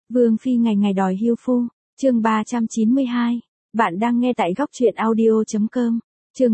Vương phi ngày ngày đòi hiêu phu, chương 392. Bạn đang nghe tại góc truyện audio.com. Chương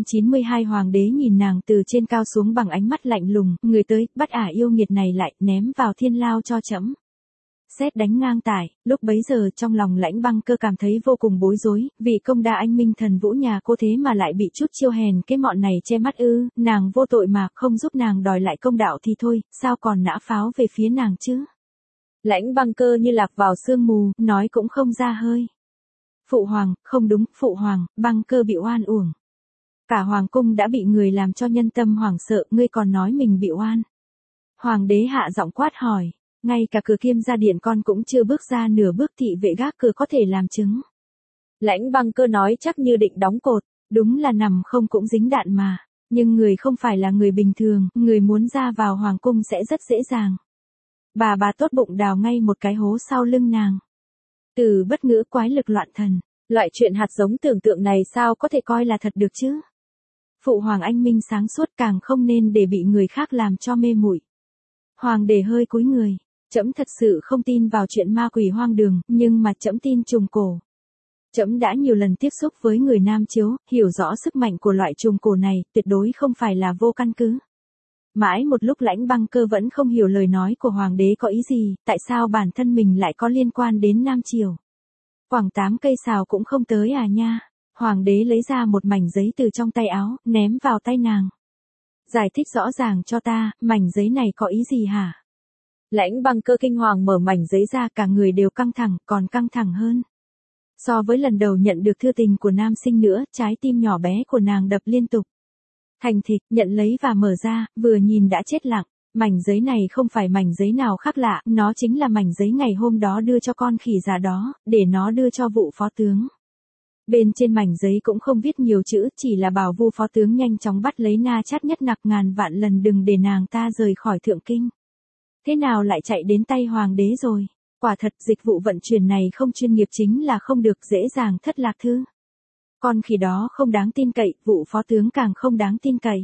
392 Hoàng đế nhìn nàng từ trên cao xuống bằng ánh mắt lạnh lùng, người tới, bắt ả yêu nghiệt này lại, ném vào thiên lao cho trẫm. Sét đánh ngang tải, lúc bấy giờ trong lòng Lãnh Băng Cơ cảm thấy vô cùng bối rối, vì công đa anh minh thần vũ nhà cô thế mà lại bị chút chiêu hèn cái mọn này che mắt ư, nàng vô tội mà, không giúp nàng đòi lại công đạo thì thôi, sao còn nã pháo về phía nàng chứ? Lãnh Băng Cơ như lạc vào sương mù, nói cũng không ra hơi. Phụ hoàng, không đúng, phụ hoàng, Băng Cơ bị oan uổng. Cả hoàng cung đã bị người làm cho nhân tâm hoảng sợ, ngươi còn nói mình bị oan. Hoàng đế hạ giọng quát hỏi, ngay cả cửa Kiêm gia điện con cũng chưa bước ra nửa bước, thị vệ gác cửa có thể làm chứng. Lãnh Băng Cơ nói chắc như định đóng cột, đúng là nằm không cũng dính đạn mà, nhưng người không phải là người bình thường, người muốn ra vào hoàng cung sẽ rất dễ dàng. Bà tốt bụng đào ngay một cái hố sau lưng nàng. Từ bất ngữ quái lực loạn thần, loại chuyện hạt giống tưởng tượng này sao có thể coi là thật được chứ? Phụ hoàng anh minh sáng suốt, càng không nên để bị người khác làm cho mê muội. Hoàng đế hơi cúi người, trẫm thật sự không tin vào chuyện ma quỷ hoang đường, nhưng mà trẫm tin trùng cổ. Trẫm đã nhiều lần tiếp xúc với người Nam Chiếu, hiểu rõ sức mạnh của loại trùng cổ này, tuyệt đối không phải là vô căn cứ. Mãi một lúc Lãnh Băng Cơ vẫn không hiểu lời nói của hoàng đế có ý gì, tại sao bản thân mình lại có liên quan đến Nam Triều. Khoảng 8 cây sào cũng không tới à nha. Hoàng đế lấy ra một mảnh giấy từ trong tay áo, ném vào tay nàng. Giải thích rõ ràng cho ta, mảnh giấy này có ý gì hả? Lãnh Băng Cơ kinh hoàng mở mảnh giấy ra, cả người đều căng thẳng, còn căng thẳng hơn. So với lần đầu nhận được thư tình của nam sinh nữa, trái tim nhỏ bé của nàng đập liên tục. Thành thịt, nhận lấy và mở ra, vừa nhìn đã chết lặng. Mảnh giấy này không phải mảnh giấy nào khác lạ, nó chính là mảnh giấy ngày hôm đó đưa cho con khỉ già đó, để nó đưa cho vụ phó tướng. Bên trên mảnh giấy cũng không viết nhiều chữ, chỉ là bảo Vu phó tướng nhanh chóng bắt lấy Na Chát Nhất Nặc, ngàn vạn lần đừng để nàng ta rời khỏi thượng kinh. Thế nào lại chạy đến tay hoàng đế rồi? Quả thật dịch vụ vận chuyển này không chuyên nghiệp chính là không được, dễ dàng thất lạc thư. Con khỉ đó không đáng tin cậy, vụ phó tướng càng không đáng tin cậy.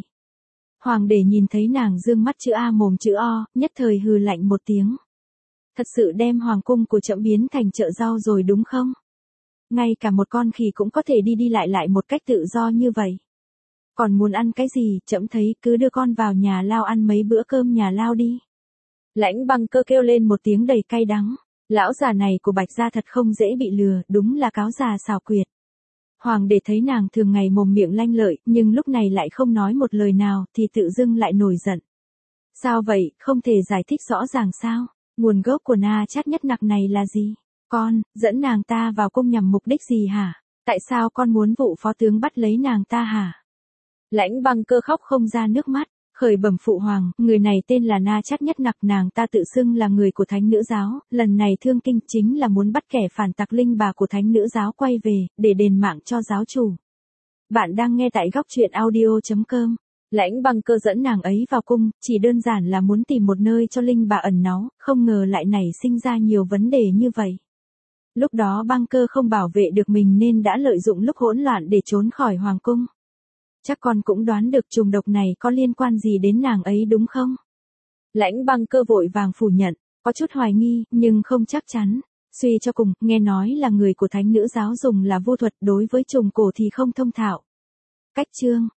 Hoàng đế nhìn thấy nàng dương mắt chữ A mồm chữ O, nhất thời hừ lạnh một tiếng. Thật sự đem hoàng cung của trẫm biến thành chợ rau rồi đúng không? Ngay cả một con khỉ cũng có thể đi lại một cách tự do như vậy. Còn muốn ăn cái gì, trẫm thấy cứ đưa con vào nhà lao ăn mấy bữa cơm nhà lao đi. Lãnh Băng Cơ kêu lên một tiếng đầy cay đắng. Lão già này của Bạch gia thật không dễ bị lừa, đúng là cáo già xảo quyệt. Hoàng đế thấy nàng thường ngày mồm miệng lanh lợi, nhưng lúc này lại không nói một lời nào, thì tự dưng lại nổi giận. Sao vậy, không thể giải thích rõ ràng sao? Nguồn gốc của Na Chát Nhất Nặc này là gì? Con, dẫn nàng ta vào cung nhằm mục đích gì hả? Tại sao con muốn vụ phó tướng bắt lấy nàng ta hả? Lãnh Băng Cơ khóc không ra nước mắt, khởi bẩm phụ hoàng, người này tên là Na Chát Nhất Nặc, nàng ta tự xưng là người của Thánh Nữ Giáo, lần này thương kinh chính là muốn bắt kẻ phản tặc linh bà của Thánh Nữ Giáo quay về, để đền mạng cho giáo chủ. Bạn đang nghe tại góc truyện audio.com. Lãnh Băng Cơ dẫn nàng ấy vào cung, chỉ đơn giản là muốn tìm một nơi cho linh bà ẩn náu, không ngờ lại nảy sinh ra nhiều vấn đề như vậy. Lúc đó Băng Cơ không bảo vệ được mình nên đã lợi dụng lúc hỗn loạn để trốn khỏi hoàng cung. Chắc con cũng đoán được trùng độc này có liên quan gì đến nàng ấy đúng không? Lãnh Băng Cơ vội vàng phủ nhận, có chút hoài nghi, nhưng không chắc chắn. Suy cho cùng, nghe nói là người của Thánh Nữ Giáo dùng là vu thuật, đối với trùng cổ thì không thông thạo. Cách chương